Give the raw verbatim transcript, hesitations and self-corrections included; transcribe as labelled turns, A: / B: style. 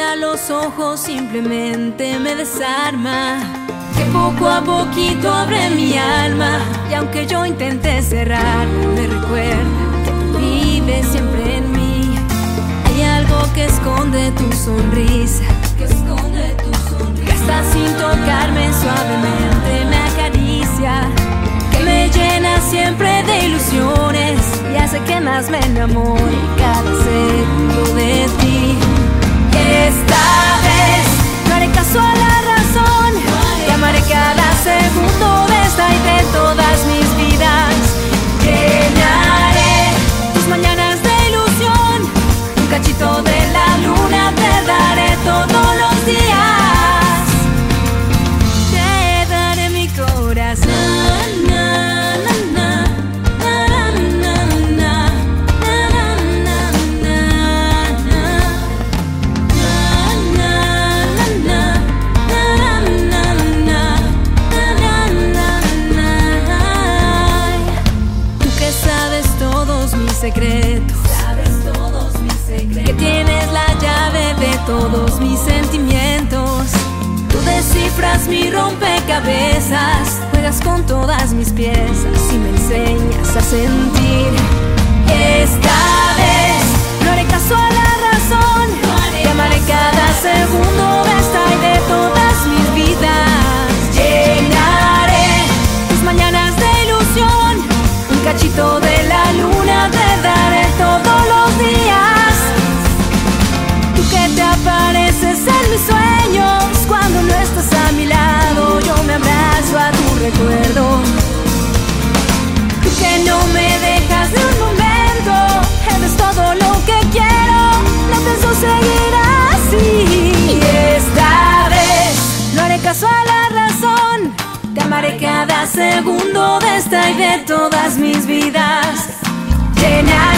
A: a los ojos simplemente me desarma, que poco a poquito abre mi alma. Y aunque yo intente cerrar, me recuerda que tú vives siempre en mí. Hay algo que esconde tu sonrisa, que esconde tu sonrisa, que hasta sin tocarme suavemente me acaricia, que me llena siempre de ilusiones y hace que más me enamore cada segundo de ti. Esta vez no haré caso a la razón, te amaré cada segundo de esta y de todas mis vidas. Llenaré tus mañanas de ilusión, un cachito de la luna te daré todos los días. Te daré mi corazón. Na, na, na, na, na, na, na, na, Tú que sabes todos mis secretos, sabes todos mis secretos, que tienes la llave de todos mis sentimientos. Tú descifras mi rompecabezas, juegas con todas mis piezas y me enseñas a sentir. Esta vez no haré caso a la razón, te amaré cada segundo de esta y de todas mis vidas. Llenaré tus mañanas de ilusión, un cachito de la luna te daré todos los días. Tú que te apareces en mis sueños, cuando no estás a mi lado yo me abrazo a tu recuerdo. Tú que no me dejas ni un momento, eres todo lo que quiero, no pienso seguir así. Y esta vez no haré caso a la razón, te amaré cada segundo de esta y de todas mis vidas. Llena